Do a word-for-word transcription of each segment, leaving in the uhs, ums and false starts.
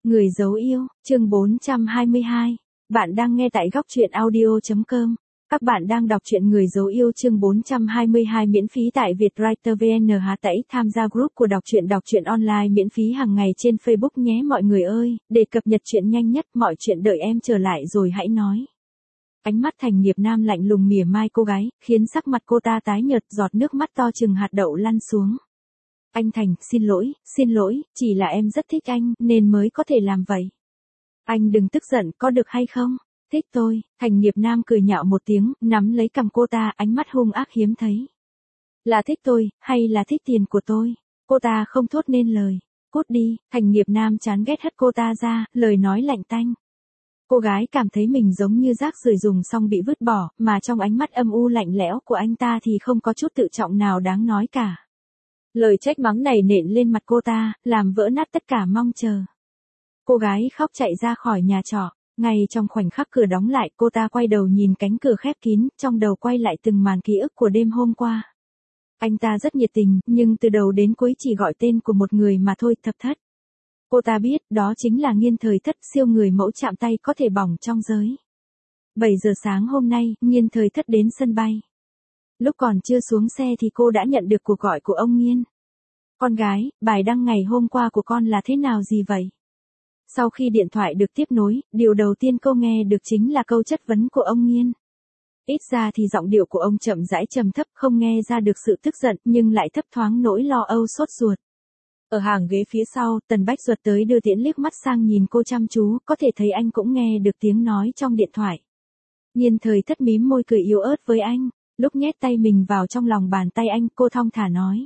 Người dấu yêu, chương bốn trăm hai mươi hai. Bạn đang nghe tại góc truyện audio chấm com. Các bạn đang đọc truyện Người dấu yêu chương bốn trăm hai mươi hai miễn phí tại Vietwriter vê en H tẩy tham gia group của đọc truyện đọc truyện online miễn phí hàng ngày trên Facebook nhé mọi người ơi, để cập nhật chuyện nhanh nhất mọi chuyện đợi em trở lại rồi hãy nói. Ánh mắt Thành Nghiệp Nam lạnh lùng mỉa mai cô gái, khiến sắc mặt cô ta tái nhợt, giọt nước mắt to chừng hạt đậu lăn xuống. Anh Thành, xin lỗi, xin lỗi, chỉ là em rất thích anh, nên mới có thể làm vậy. Anh đừng tức giận, có được hay không? Thích tôi, Thành Nghiệp Nam cười nhạo một tiếng, nắm lấy cằm cô ta, ánh mắt hung ác hiếm thấy. Là thích tôi, hay là thích tiền của tôi? Cô ta không thốt nên lời. Cút đi, Thành Nghiệp Nam chán ghét hất cô ta ra, lời nói lạnh tanh. Cô gái cảm thấy mình giống như rác rưởi dùng xong bị vứt bỏ, mà trong ánh mắt âm u lạnh lẽo của anh ta thì không có chút tự trọng nào đáng nói cả. Lời trách mắng này nện lên mặt cô ta, làm vỡ nát tất cả mong chờ. Cô gái khóc chạy ra khỏi nhà trọ, ngay trong khoảnh khắc cửa đóng lại cô ta quay đầu nhìn cánh cửa khép kín, trong đầu quay lại từng màn ký ức của đêm hôm qua. Anh ta rất nhiệt tình, nhưng từ đầu đến cuối chỉ gọi tên của một người mà thôi, Thập Thất. Cô ta biết, đó chính là Nghiên Thời Thất, siêu người mẫu chạm tay có thể bỏng trong giới. bảy giờ sáng hôm nay, Nghiên Thời Thất đến sân bay. Lúc còn chưa xuống xe thì cô đã nhận được cuộc gọi của ông Nghiên. Con gái, bài đăng ngày hôm qua của con là thế nào gì vậy? Sau khi điện thoại được tiếp nối, điều đầu tiên cô nghe được chính là câu chất vấn của ông Nghiên. Ít ra thì giọng điệu của ông chậm rãi trầm thấp, không nghe ra được sự tức giận, nhưng lại thấp thoáng nỗi lo âu sốt ruột. Ở hàng ghế phía sau, Tần Bách Duật tới đưa tiễn liếc mắt sang nhìn cô chăm chú, có thể thấy anh cũng nghe được tiếng nói trong điện thoại. Nghiên Thời Thất mím môi cười yếu ớt với anh, lúc nhét tay mình vào trong lòng bàn tay anh, cô thong thả nói.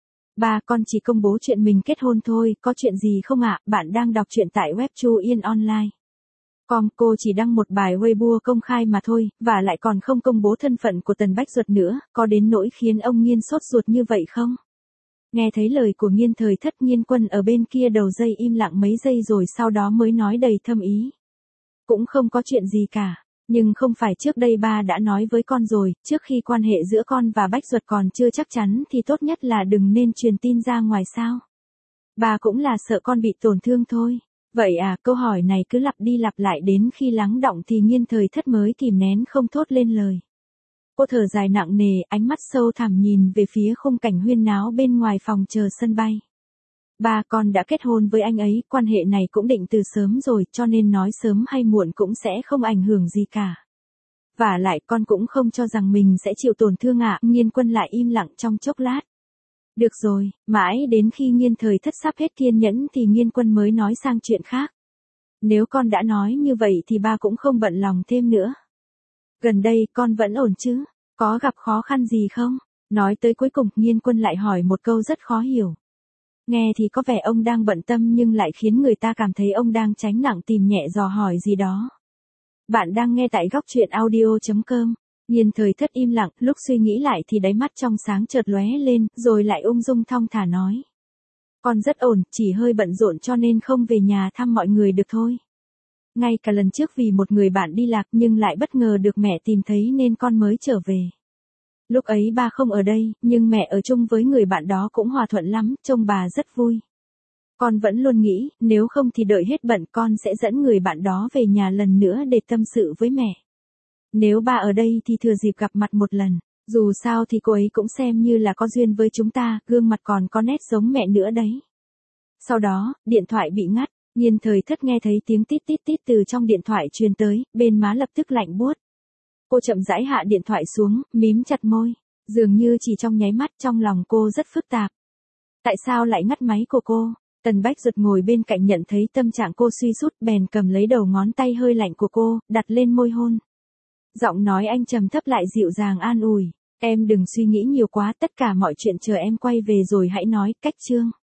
Ba, con chỉ công bố chuyện mình kết hôn thôi, có chuyện gì không ạ? Bạn đang đọc truyện tại web Chu Yên Online. Com, cô chỉ đăng một bài Weibo công khai mà thôi, và lại còn không công bố thân phận của Tần Bách Duật nữa, có đến nỗi khiến ông Nghiên sốt ruột như vậy không? Nghe thấy lời của Nghiên Thời Thất, Nghiên Quân ở bên kia đầu dây im lặng mấy giây rồi sau đó mới nói đầy thâm ý. Cũng không có chuyện gì cả. Nhưng không phải trước đây ba đã nói với con rồi, trước khi quan hệ giữa con và Bách Duật còn chưa chắc chắn thì tốt nhất là đừng nên truyền tin ra ngoài sao. Ba cũng là sợ con bị tổn thương thôi. Vậy à, câu hỏi này cứ lặp đi lặp lại đến khi lắng đọng thì Nghiên Thời Thất mới kìm nén không thốt lên lời. Cô thở dài nặng nề, ánh mắt sâu thẳm nhìn về phía khung cảnh huyên náo bên ngoài phòng chờ sân bay. Ba, con đã kết hôn với anh ấy, quan hệ này cũng định từ sớm rồi, cho nên nói sớm hay muộn cũng sẽ không ảnh hưởng gì cả. Và lại con cũng không cho rằng mình sẽ chịu tổn thương ạ. À. Nghiên Quân lại im lặng trong chốc lát. Được rồi, mãi đến khi Nghiên Thời Thất sắp hết kiên nhẫn thì Nghiên Quân mới nói sang chuyện khác. Nếu con đã nói như vậy thì ba cũng không bận lòng thêm nữa. Gần đây con vẫn ổn chứ? Có gặp khó khăn gì không? Nói tới cuối cùng Nghiên Quân lại hỏi một câu rất khó hiểu. Nghe thì có vẻ ông đang bận tâm nhưng lại khiến người ta cảm thấy ông đang tránh nặng tìm nhẹ dò hỏi gì đó. Bạn đang nghe tại góc truyện audio chấm com. Nghiên Thời Thất im lặng, lúc suy nghĩ lại thì đáy mắt trong sáng chợt lóe lên, rồi lại ung dung thong thả nói. Con rất ổn, chỉ hơi bận rộn cho nên không về nhà thăm mọi người được thôi. Ngay cả lần trước vì một người bạn đi lạc nhưng lại bất ngờ được mẹ tìm thấy nên con mới trở về. Lúc ấy ba không ở đây, nhưng mẹ ở chung với người bạn đó cũng hòa thuận lắm, trông bà rất vui. Con vẫn luôn nghĩ, nếu không thì đợi hết bận con sẽ dẫn người bạn đó về nhà lần nữa để tâm sự với mẹ. Nếu ba ở đây thì thừa dịp gặp mặt một lần, dù sao thì cô ấy cũng xem như là có duyên với chúng ta, gương mặt còn có nét giống mẹ nữa đấy. Sau đó, điện thoại bị ngắt, Nghiên Thời Thất nghe thấy tiếng tít tít tít từ trong điện thoại truyền tới, bên má lập tức lạnh buốt. Cô chậm rãi hạ điện thoại xuống, mím chặt môi, dường như chỉ trong nháy mắt trong lòng cô rất phức tạp. Tại sao lại ngắt máy của cô? Tần Bách Duật ngồi bên cạnh nhận thấy tâm trạng cô suy sút bèn cầm lấy đầu ngón tay hơi lạnh của cô, đặt lên môi hôn. Giọng nói anh trầm thấp lại dịu dàng an ủi, em đừng suy nghĩ nhiều quá, tất cả mọi chuyện chờ em quay về rồi hãy nói, cách chương.